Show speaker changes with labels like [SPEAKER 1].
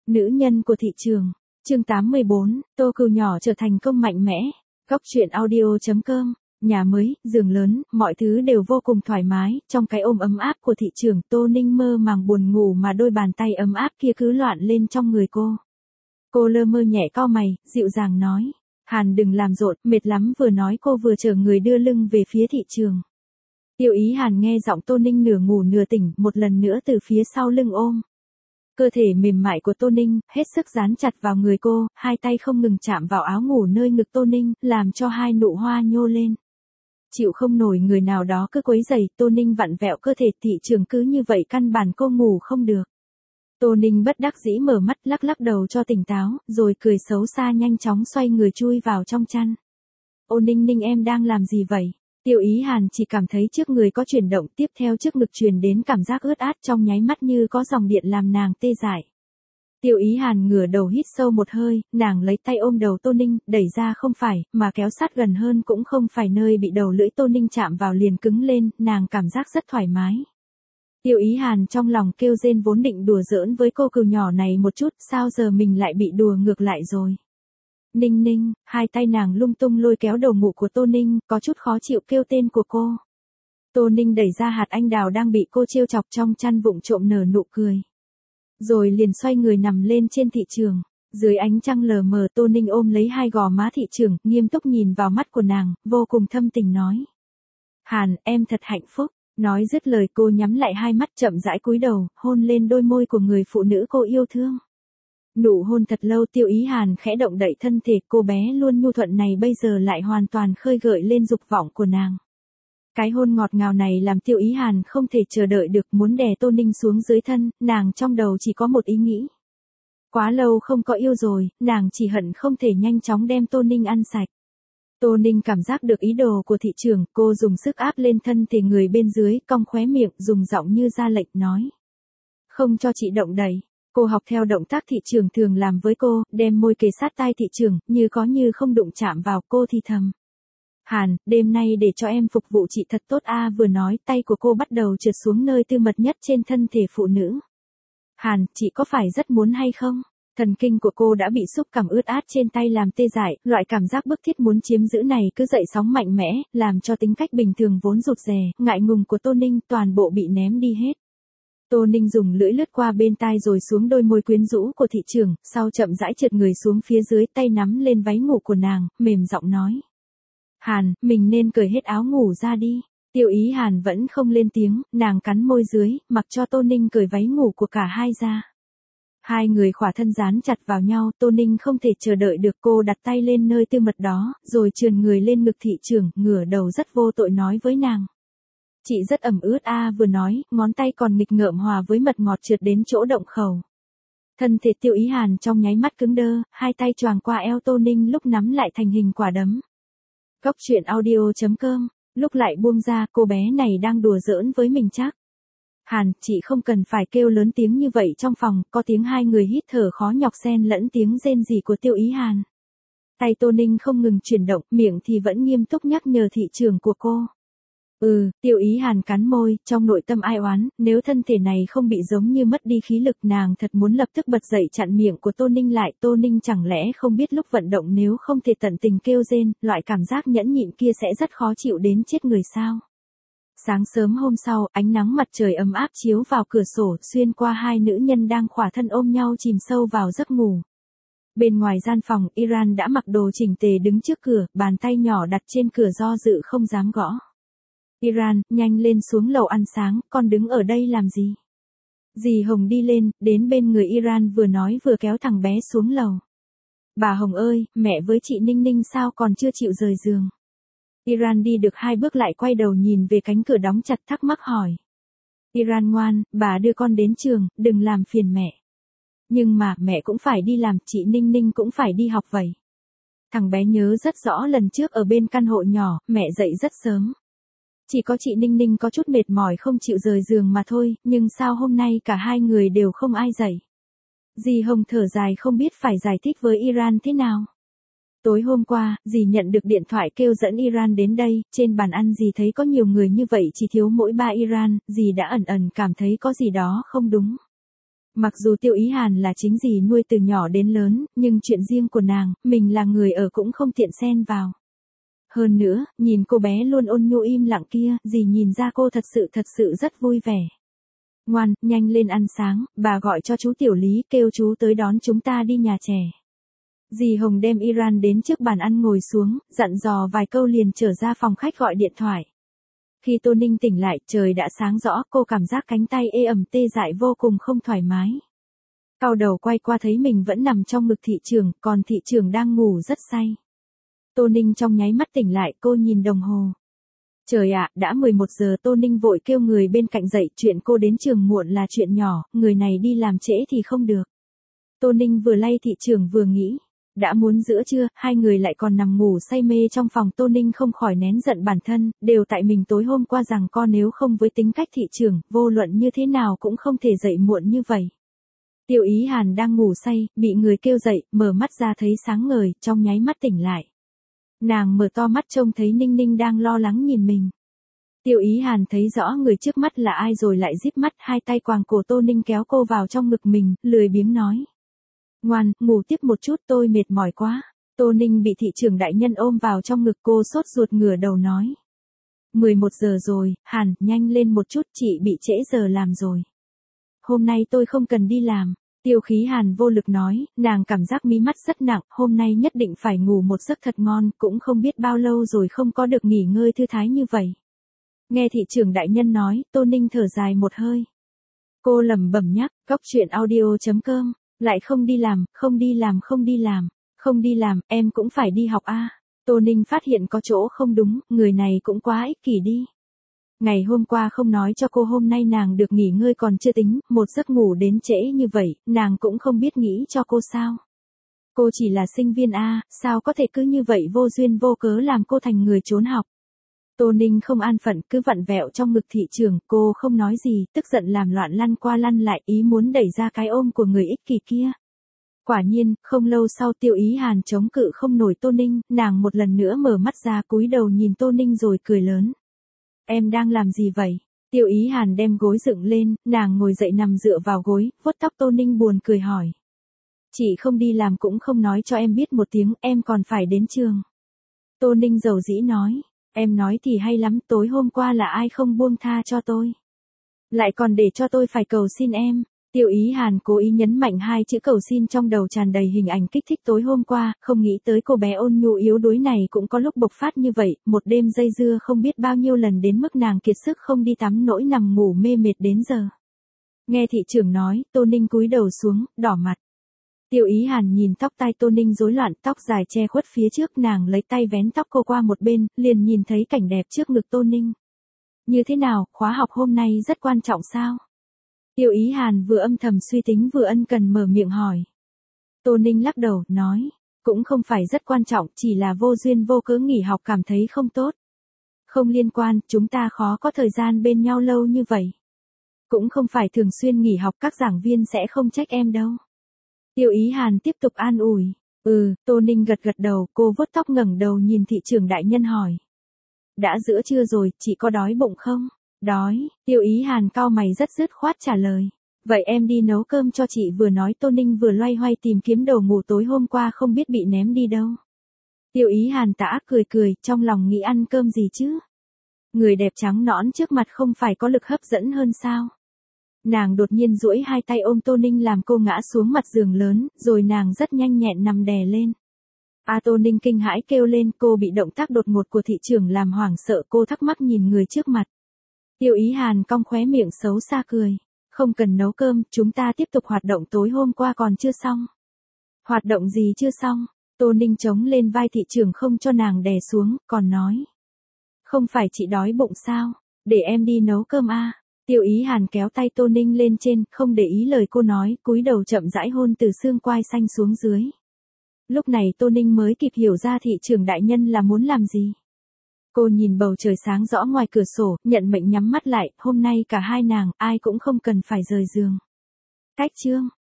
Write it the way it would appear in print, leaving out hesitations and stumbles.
[SPEAKER 1] Nữ nhân của thị trường. Chương 84, Tô Cừu nhỏ trở thành công mạnh mẽ. Góc truyện audio.com. Nhà mới, giường lớn, mọi thứ đều vô cùng thoải mái, trong cái ôm ấm áp của thị trường, Tô Ninh mơ màng buồn ngủ mà đôi bàn tay ấm áp kia cứ loạn lên trong người cô. Cô lơ mơ nhẹ cau mày, dịu dàng nói, Hàn đừng làm rộn, mệt lắm, vừa nói cô vừa chở người đưa lưng về phía thị trường. Tiêu Ý Hàn nghe giọng Tô Ninh nửa ngủ nửa tỉnh, một lần nữa từ phía sau lưng ôm. Cơ thể mềm mại của Tô Ninh, hết sức dán chặt vào người cô, hai tay không ngừng chạm vào áo ngủ nơi ngực Tô Ninh, làm cho hai nụ hoa nhô lên. Chịu không nổi người nào đó cứ quấy rầy, Tô Ninh vặn vẹo cơ thể, thị trường cứ như vậy căn bản cô ngủ không được. Tô Ninh bất đắc dĩ mở mắt, lắc lắc đầu cho tỉnh táo, rồi cười xấu xa nhanh chóng xoay người chui vào trong chăn. Ô Ninh Ninh, em đang làm gì vậy? Tiêu Ý Hàn chỉ cảm thấy trước người có chuyển động, tiếp theo trước ngực truyền đến cảm giác ướt át, trong nháy mắt như có dòng điện làm nàng tê dại. Tiêu Ý Hàn ngửa đầu hít sâu một hơi, nàng lấy tay ôm đầu Tô Ninh, đẩy ra không phải, mà kéo sát gần hơn cũng không phải, nơi bị đầu lưỡi Tô Ninh chạm vào liền cứng lên, nàng cảm giác rất thoải mái. Tiêu Ý Hàn trong lòng kêu rên, vốn định đùa giỡn với cô cừu nhỏ này một chút, sao giờ mình lại bị đùa ngược lại rồi. Ninh Ninh, hai tay nàng lung tung lôi kéo đầu ngủ của Tô Ninh, có chút khó chịu kêu tên của cô. Tô Ninh đẩy ra hạt anh đào đang bị cô trêu chọc trong chăn, vụng trộm nở nụ cười. Rồi liền xoay người nằm lên trên thị trường. Dưới ánh trăng lờ mờ, Tô Ninh ôm lấy hai gò má thị trường, nghiêm túc nhìn vào mắt của nàng, vô cùng thâm tình nói. Hàn, em thật hạnh phúc. Nói dứt lời cô nhắm lại hai mắt, chậm rãi cúi đầu, hôn lên đôi môi của người phụ nữ cô yêu thương. Nụ hôn thật lâu, Tiêu Ý Hàn khẽ động đậy thân thể cô bé luôn nhu thuận này bây giờ lại hoàn toàn khơi gợi lên dục vọng của nàng. Cái hôn ngọt ngào này làm Tiêu Ý Hàn không thể chờ đợi được, muốn đè Tô Ninh xuống dưới thân, nàng trong đầu chỉ có một ý nghĩ. Quá lâu không có yêu rồi, nàng chỉ hận không thể nhanh chóng đem Tô Ninh ăn sạch. Tô Ninh cảm giác được ý đồ của thị trường, cô dùng sức áp lên thân thể người bên dưới, cong khóe miệng, dùng giọng như ra lệnh nói. Không cho chị động đậy. Cô học theo động tác thị trường thường làm với cô, đem môi kề sát tai thị trường, như có như không đụng chạm vào, cô thì thầm. Hàn, đêm nay để cho em phục vụ chị thật tốt a. Vừa nói, tay của cô bắt đầu trượt xuống nơi tư mật nhất trên thân thể phụ nữ. Hàn, chị có phải rất muốn hay không? Thần kinh của cô đã bị xúc cảm ướt át trên tay làm tê dại, loại cảm giác bức thiết muốn chiếm giữ này cứ dậy sóng mạnh mẽ, làm cho tính cách bình thường vốn rụt rè, ngại ngùng của Tô Ninh toàn bộ bị ném đi hết. Tô Ninh dùng lưỡi lướt qua bên tai rồi xuống đôi môi quyến rũ của thị trường, sau chậm rãi trượt người xuống phía dưới, tay nắm lên váy ngủ của nàng, mềm giọng nói. Hàn, mình nên cởi hết áo ngủ ra đi. Tiêu Ý Hàn vẫn không lên tiếng, nàng cắn môi dưới, mặc cho Tô Ninh cởi váy ngủ của cả hai ra. Hai người khỏa thân dán chặt vào nhau, Tô Ninh không thể chờ đợi được, cô đặt tay lên nơi tư mật đó, rồi trườn người lên ngực thị trường, ngửa đầu rất vô tội nói với nàng. Chị rất ẩm ướt a. Vừa nói, ngón tay còn nghịch ngợm hòa với mật ngọt trượt đến chỗ động khẩu. Thân thể Tiêu Ý Hàn trong nháy mắt cứng đơ, hai tay choàng qua eo Tô Ninh lúc nắm lại thành hình quả đấm. Góc truyện audio.com, lúc lại buông ra, cô bé này đang đùa giỡn với mình chắc. Hàn, chị không cần phải kêu lớn tiếng như vậy, trong phòng, có tiếng hai người hít thở khó nhọc xen lẫn tiếng rên rỉ của Tiêu Ý Hàn. Tay Tô Ninh không ngừng chuyển động, miệng thì vẫn nghiêm túc nhắc nhở thị trường của cô. Tiêu Ý Hàn cắn môi, trong nội tâm ai oán, nếu thân thể này không bị giống như mất đi khí lực, nàng thật muốn lập tức bật dậy chặn miệng của Tô Ninh lại. Tô Ninh chẳng lẽ không biết lúc vận động nếu không thể tận tình kêu rên, loại cảm giác nhẫn nhịn kia sẽ rất khó chịu đến chết người sao? Sáng sớm hôm sau, ánh nắng mặt trời ấm áp chiếu vào cửa sổ, xuyên qua hai nữ nhân đang khỏa thân ôm nhau chìm sâu vào giấc ngủ. Bên ngoài gian phòng, Iran đã mặc đồ chỉnh tề đứng trước cửa, bàn tay nhỏ đặt trên cửa do dự không dám gõ. Iran, nhanh lên xuống lầu ăn sáng, con đứng ở đây làm gì? Dì Hồng đi lên, đến bên người Iran vừa nói vừa kéo thằng bé xuống lầu. Bà Hồng ơi, mẹ với chị Ninh Ninh sao còn chưa chịu rời giường? Iran đi được hai bước lại quay đầu nhìn về cánh cửa đóng chặt, thắc mắc hỏi. Iran ngoan, bà đưa con đến trường, đừng làm phiền mẹ. Nhưng mà, mẹ cũng phải đi làm, chị Ninh Ninh cũng phải đi học vậy. Thằng bé nhớ rất rõ lần trước ở bên căn hộ nhỏ, mẹ dậy rất sớm. Chỉ có chị Ninh Ninh có chút mệt mỏi không chịu rời giường mà thôi, nhưng sao hôm nay cả hai người đều không ai dậy. Dì Hồng thở dài không biết phải giải thích với Iran thế nào. Tối hôm qua, dì nhận được điện thoại kêu dẫn Iran đến đây, trên bàn ăn dì thấy có nhiều người như vậy chỉ thiếu mỗi ba Iran, dì đã ẩn ẩn cảm thấy có gì đó không đúng. Mặc dù Tiêu Ý Hàn là chính dì nuôi từ nhỏ đến lớn, nhưng chuyện riêng của nàng, mình là người ở cũng không tiện xen vào. Hơn nữa, nhìn cô bé luôn ôn nhu im lặng kia, dì nhìn ra cô thật sự rất vui vẻ. Ngoan, nhanh lên ăn sáng, bà gọi cho chú Tiểu Lý, kêu chú tới đón chúng ta đi nhà trẻ. Dì Hồng đem Iran đến trước bàn ăn ngồi xuống, dặn dò vài câu liền trở ra phòng khách gọi điện thoại. Khi Tô Ninh tỉnh lại, trời đã sáng rõ, cô cảm giác cánh tay ê ẩm tê dại vô cùng không thoải mái. Cau đầu quay qua thấy mình vẫn nằm trong ngực thị trưởng, còn thị trưởng đang ngủ rất say. Tô Ninh trong nháy mắt tỉnh lại, cô nhìn đồng hồ. Trời ạ, đã 11 giờ. Tô Ninh vội kêu người bên cạnh dậy, chuyện cô đến trường muộn là chuyện nhỏ, người này đi làm trễ thì không được. Tô Ninh vừa lay thị trưởng vừa nghĩ. Đã muốn giữa trưa, hai người lại còn nằm ngủ say mê trong phòng. Tô Ninh không khỏi nén giận bản thân, đều tại mình tối hôm qua rằng con nếu không với tính cách thị trưởng, vô luận như thế nào cũng không thể dậy muộn như vậy. Tiêu Ý Hàn đang ngủ say, bị người kêu dậy, mở mắt ra thấy sáng ngời, trong nháy mắt tỉnh lại. Nàng mở to mắt trông thấy Ninh Ninh đang lo lắng nhìn mình. Tiêu Ý Hàn thấy rõ người trước mắt là ai rồi lại díp mắt, hai tay quàng cổ Tô Ninh kéo cô vào trong ngực mình, lười biếng nói. Ngoan, ngủ tiếp một chút, tôi mệt mỏi quá. Tô Ninh bị thị trưởng đại nhân ôm vào trong ngực, cô sốt ruột ngửa đầu nói. 11 giờ rồi, Hàn, nhanh lên một chút, chị bị trễ giờ làm rồi. Hôm nay tôi không cần đi làm. Tiêu Khí Hàn vô lực nói, nàng cảm giác mí mắt rất nặng, hôm nay nhất định phải ngủ một giấc thật ngon, cũng không biết bao lâu rồi không có được nghỉ ngơi thư thái như vậy. Nghe thị trưởng đại nhân nói, Tô Ninh thở dài một hơi. Cô lẩm bẩm nhắc, coctruyện.audio.com, lại không đi làm, không đi làm, em cũng phải đi học a. Tô Ninh phát hiện có chỗ không đúng, người này cũng quá ích kỷ đi. Ngày hôm qua không nói cho cô hôm nay nàng được nghỉ ngơi còn chưa tính, một giấc ngủ đến trễ như vậy, nàng cũng không biết nghĩ cho cô sao. Cô chỉ là sinh viên a, sao có thể cứ như vậy vô duyên vô cớ làm cô thành người trốn học. Tô Ninh không an phận, cứ vặn vẹo trong ngực thị trưởng, cô không nói gì, tức giận làm loạn lăn qua lăn lại, ý muốn đẩy ra cái ôm của người ích kỷ kia. Quả nhiên, không lâu sau Tiêu Ý Hàn chống cự không nổi Tô Ninh, nàng một lần nữa mở mắt ra cúi đầu nhìn Tô Ninh rồi cười lớn. Em đang làm gì vậy? Tiêu Ý Hàn đem gối dựng lên, nàng ngồi dậy nằm dựa vào gối, vuốt tóc Tô Ninh buồn cười hỏi. Chị không đi làm cũng không nói cho em biết một tiếng, em còn phải đến trường. Tô Ninh dầu dĩ nói. Em nói thì hay lắm, tối hôm qua là ai không buông tha cho tôi. Lại còn để cho tôi phải cầu xin em. Tiêu Ý Hàn cố ý nhấn mạnh hai chữ cầu xin trong đầu tràn đầy hình ảnh kích thích tối hôm qua, không nghĩ tới cô bé ôn nhu yếu đuối này cũng có lúc bộc phát như vậy, một đêm dây dưa không biết bao nhiêu lần đến mức nàng kiệt sức không đi tắm nỗi nằm ngủ mê mệt đến giờ. Nghe thị trưởng nói, Tô Ninh cúi đầu xuống, đỏ mặt. Tiêu Ý Hàn nhìn tóc tai Tô Ninh rối loạn, tóc dài che khuất phía trước, nàng lấy tay vén tóc cô qua một bên, liền nhìn thấy cảnh đẹp trước ngực Tô Ninh. Như thế nào, khóa học hôm nay rất quan trọng sao? Tiêu Ý Hàn vừa âm thầm suy tính vừa ân cần mở miệng hỏi. Tô Ninh lắc đầu, nói, cũng không phải rất quan trọng, chỉ là vô duyên vô cớ nghỉ học cảm thấy không tốt. Không liên quan, chúng ta khó có thời gian bên nhau lâu như vậy. Cũng không phải thường xuyên nghỉ học, các giảng viên sẽ không trách em đâu. Tiêu Ý Hàn tiếp tục an ủi. Tô Ninh gật đầu, cô vuốt tóc ngẩng đầu nhìn thị trưởng đại nhân hỏi. Đã giữa trưa rồi, chị có đói bụng không? Đói, Tiêu Ý Hàn cau mày rất dứt khoát trả lời. Vậy em đi nấu cơm cho chị. Vừa nói Tô Ninh vừa loay hoay tìm kiếm đồ ngủ tối hôm qua không biết bị ném đi đâu. Tiêu Ý Hàn tà ác cười, trong lòng nghĩ ăn cơm gì chứ? Người đẹp trắng nõn trước mặt không phải có lực hấp dẫn hơn sao? Nàng đột nhiên duỗi hai tay ôm Tô Ninh làm cô ngã xuống mặt giường lớn, rồi nàng rất nhanh nhẹn nằm đè lên. Tô Ninh kinh hãi kêu lên, cô bị động tác đột ngột của thị trưởng làm hoảng sợ, cô thắc mắc nhìn người trước mặt. Tiêu Ý Hàn cong khóe miệng xấu xa cười. Không cần nấu cơm, chúng ta tiếp tục hoạt động tối hôm qua còn chưa xong. Hoạt động gì chưa xong? Tô Ninh chống lên vai thị trưởng không cho nàng đè xuống, còn nói. Không phải chị đói bụng sao? Để em đi nấu cơm a. Tiêu Ý Hàn kéo tay Tô Ninh lên trên, không để ý lời cô nói, cúi đầu chậm rãi hôn từ xương quai xanh xuống dưới. Lúc này Tô Ninh mới kịp hiểu ra thị trưởng đại nhân là muốn làm gì. Cô nhìn bầu trời sáng rõ ngoài cửa sổ, nhận mệnh nhắm mắt lại, hôm nay cả hai nàng, ai cũng không cần phải rời giường. Cách chương